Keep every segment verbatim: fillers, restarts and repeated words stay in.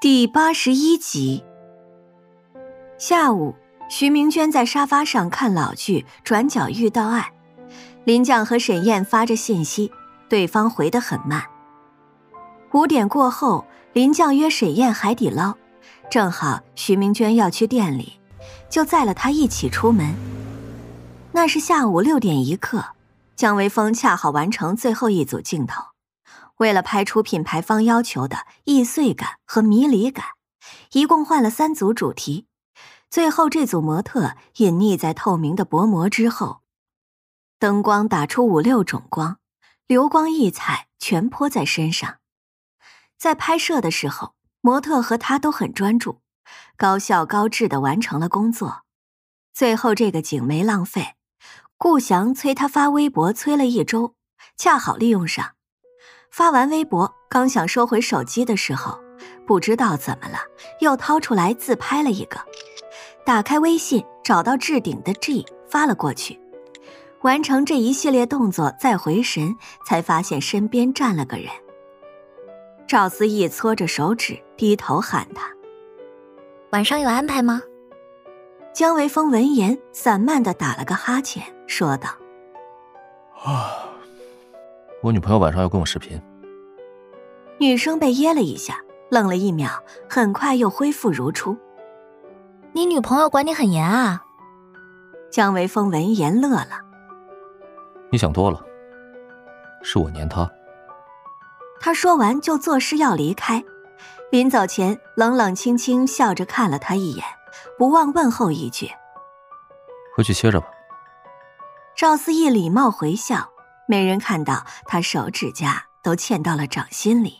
第八十一集。下午，徐明娟在沙发上看老剧，转角遇到爱。林将和沈燕发着信息，对方回得很慢。五点过后，林将约沈燕海底捞，正好徐明娟要去店里，就载了她一起出门。那是下午六点一刻，姜维峰恰好完成最后一组镜头。为了拍出品牌方要求的易碎感和迷离感，一共换了三组主题。最后这组模特隐匿在透明的薄膜之后，灯光打出五六种光，流光溢彩全泼在身上。在拍摄的时候，模特和他都很专注，高效高质地完成了工作。最后这个景没浪费，顾翔催他发微博催了一周，恰好利用上。发完微博，刚想收回手机的时候，不知道怎么了，又掏出来自拍了一个。打开微信，找到置顶的 G 发了过去。完成这一系列动作，再回神，才发现身边站了个人。赵思义搓着手指，低头喊他：“ 晚上有安排吗？” 姜维峰闻言，散漫地打了个哈欠，说道：“ 啊。”我女朋友晚上要跟我视频。 女生被噎了一下，愣了一秒，很快又恢复如初。 你女朋友管你很严啊？ 姜维峰闻言乐了。 你想多了，是我黏她。 他说完就作势要离开，临走前冷冷清清笑着看了他一眼，不忘问候一句：“ 回去歇着吧。” 赵思义礼貌回笑。没人看到他手指甲都嵌到了掌心里。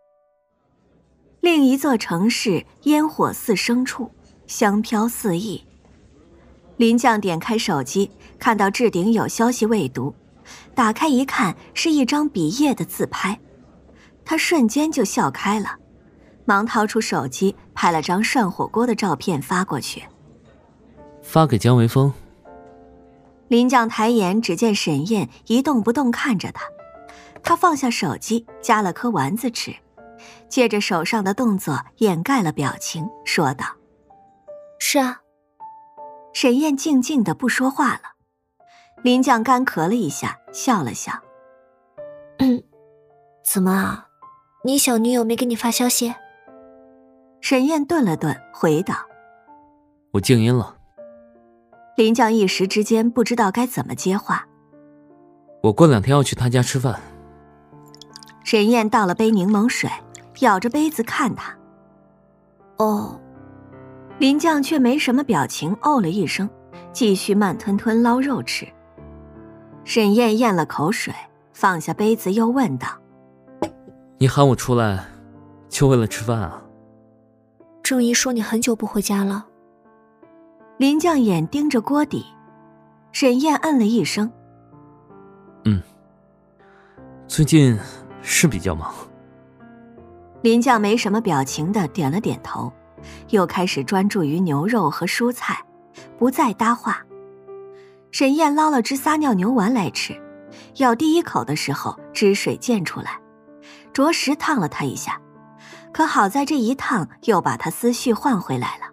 另一座城市，烟火似牲畜，香飘四溢。林将点开手机，看到置顶有消息未读，打开一看，是一张比耶的自拍。他瞬间就笑开了，忙掏出手机拍了张涮火锅的照片发过去， 发给姜维峰。 林将抬眼，只见沈燕一动不动看着他，他放下手机，夹了颗丸子吃，借着手上的动作掩盖了表情，说道：“ 是啊。” 沈燕静静的不说话了。林将干咳了一下，笑了笑：“ 嗯，怎么啊？你小女友没给你发消息？” 沈燕顿了顿，回道：“ 我静音了。” 林将一时之间不知道该怎么接话。 我过两天要去他家吃饭。 沈燕倒了杯柠檬水，舀着杯子看他。 哦。 林将却没什么表情，哦了一声，继续慢吞吞捞肉吃。沈燕咽了口水，放下杯子又问道：“ 你喊我出来就为了吃饭啊？” 郑姨说你很久不回家了。 林将眼盯着锅底，沈燕嗯了一声：“ 嗯，最近是比较忙。” 林将没什么表情的点了点头，又开始专注于牛肉和蔬菜，不再搭话。沈燕捞了只撒尿牛丸来吃，咬第一口的时候汁水溅出来，着实烫了他一下，可好在这一烫又把他思绪换回来了。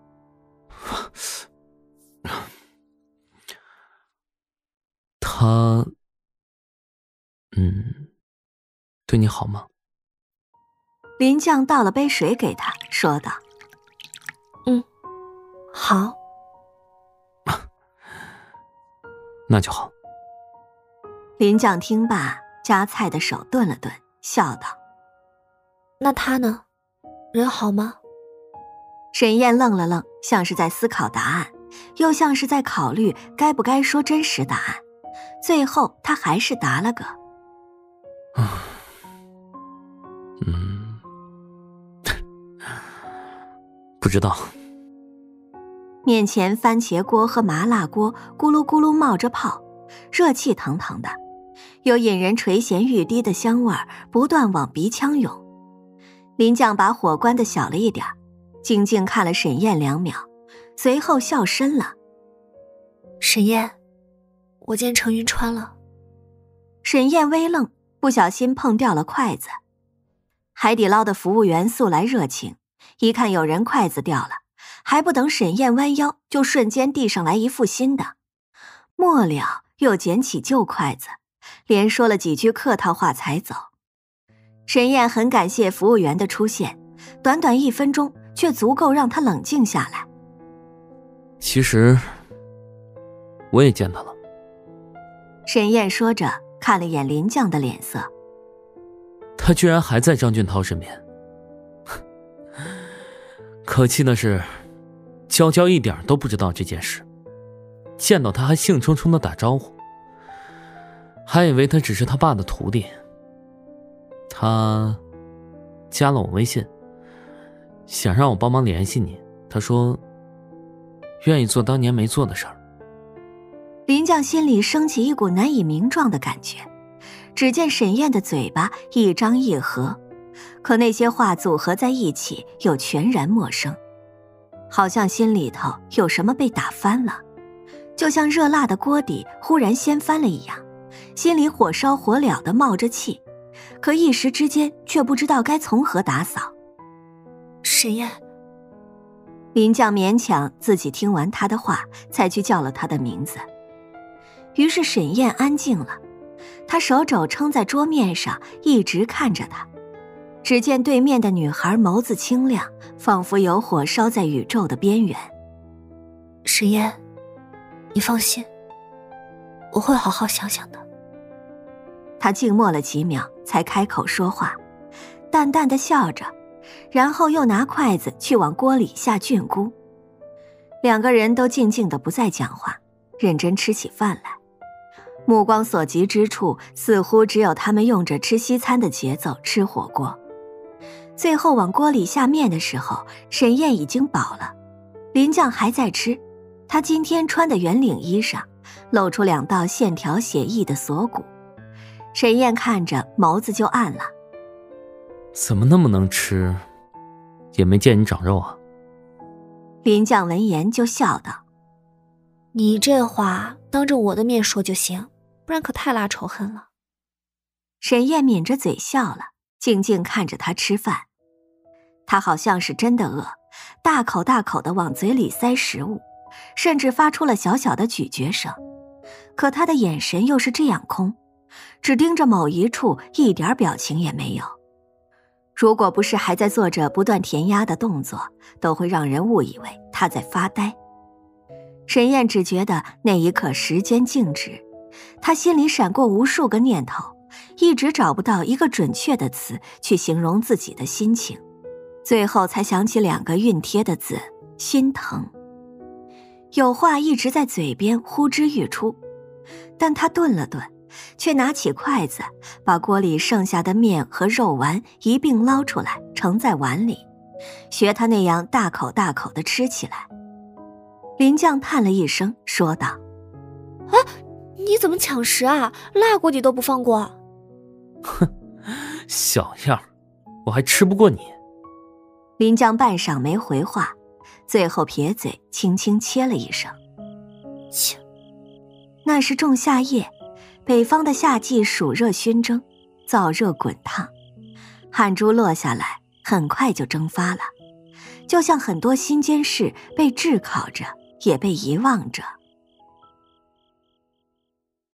他嗯对你好吗？ 林将倒了杯水给他，说道：“ 嗯，好。” 那就好。 林将听罢，夹菜的手顿了顿，笑道：“ 那他呢？人好吗？” 沈燕愣了愣，像是在思考答案，又像是在考虑该不该说真实答案。最后他还是答了个嗯不知道。 面前番茄锅和麻辣锅咕噜咕噜冒着泡，热气腾腾的，有引人垂涎欲滴的香味不断往鼻腔涌。林将把火关得小了一点，静静看了沈燕两秒，随后笑深了：“ 沈燕，我今天成晕川了。” 沈燕微愣，不小心碰掉了筷子。海底捞的服务员素来热情， 一看有人筷子掉了，还不等沈燕弯腰，就瞬间递上来一副新的。末了又捡起旧筷子，连说了几句客套话才走。沈燕很感谢服务员的出现，短短一分钟却足够让他冷静下来。 其实我也见他了。 沈燕说着看了眼林将的脸色， 他居然还在张俊涛身边。可气的是娇娇一点都不知道这件事，见到他还兴冲冲的打招呼，还以为他只是他爸的徒弟。他加了我微信，想让我帮忙联系你，他说愿意做当年没做的事儿。 林将心里升起一股难以名状的感觉，只见沈燕的嘴巴一张一合，可那些话组合在一起又全然陌生，好像心里头有什么被打翻了，就像热辣的锅底忽然掀翻了一样，心里火烧火燎的冒着气，可一时之间却不知道该从何打扫。 沈燕， 林将勉强自己听完他的话，才去叫了他的名字。于是沈燕安静了，她手肘撑在桌面上，一直看着他。只见对面的女孩眸子清亮，仿佛有火烧在宇宙的边缘。 沈燕，你放心，我会好好想想的。 他静默了几秒，才开口说话，淡淡的笑着，然后又拿筷子去往锅里下菌菇。两个人都静静的不再讲话，认真吃起饭来。目光所及之处，似乎只有他们用着吃西餐的节奏吃火锅。最后往锅里下面的时候，沈燕已经饱了，林将还在吃。他今天穿的圆领衣上露出两道线条写意的锁骨，沈燕看着眸子就暗了。 怎么那么能吃，也没见你长肉啊。 林将闻言就笑道： 你这话当着我的面说就行，不然可太拉仇恨了。 沈燕抿着嘴笑了，静静看着他吃饭。他好像是真的饿，大口大口地往嘴里塞食物，甚至发出了小小的咀嚼声。可他的眼神又是这样空，只盯着某一处，一点表情也没有。如果不是还在做着不断填鸭的动作，都会让人误以为他在发呆。沈燕只觉得那一刻时间静止，她心里闪过无数个念头，一直找不到一个准确的词去形容自己的心情，最后才想起两个熨帖的字：心疼。有话一直在嘴边呼之欲出，但她顿了顿，却拿起筷子，把锅里剩下的面和肉丸一并捞出来，盛在碗里，学他那样大口大口地吃起来。林将叹了一声，说道： 哎，你怎么抢食啊？辣锅底都不放过。 哼，小样，我还吃不过你。 林将半晌没回话，最后撇嘴轻轻切了一声。 切， 那是仲夏夜，北方的夏季暑热熏蒸，燥热滚烫，汗珠落下来很快就蒸发了，就像很多新鲜事被炙烤着，也被遗忘着。